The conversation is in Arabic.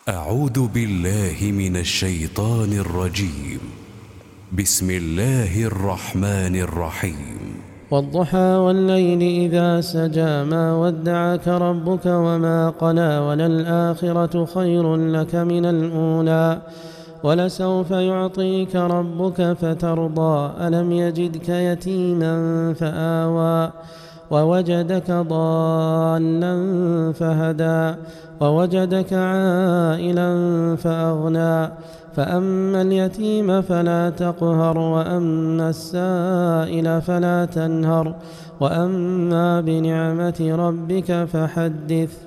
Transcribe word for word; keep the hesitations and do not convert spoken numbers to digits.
أعوذ بالله من الشيطان الرجيم. بسم الله الرحمن الرحيم. والضحى والليل إذا سجى ما ودعك ربك وما قلى وللآخرة خير لك من الأولى ولسوف يعطيك ربك فترضى ألم يجدك يتيما فآوى ووجدك ضالا فهدى ووجدك عائلا فأغنى فأما اليتيم فلا تقهر وأما السائل فلا تنهر وأما بنعمة ربك فحدث.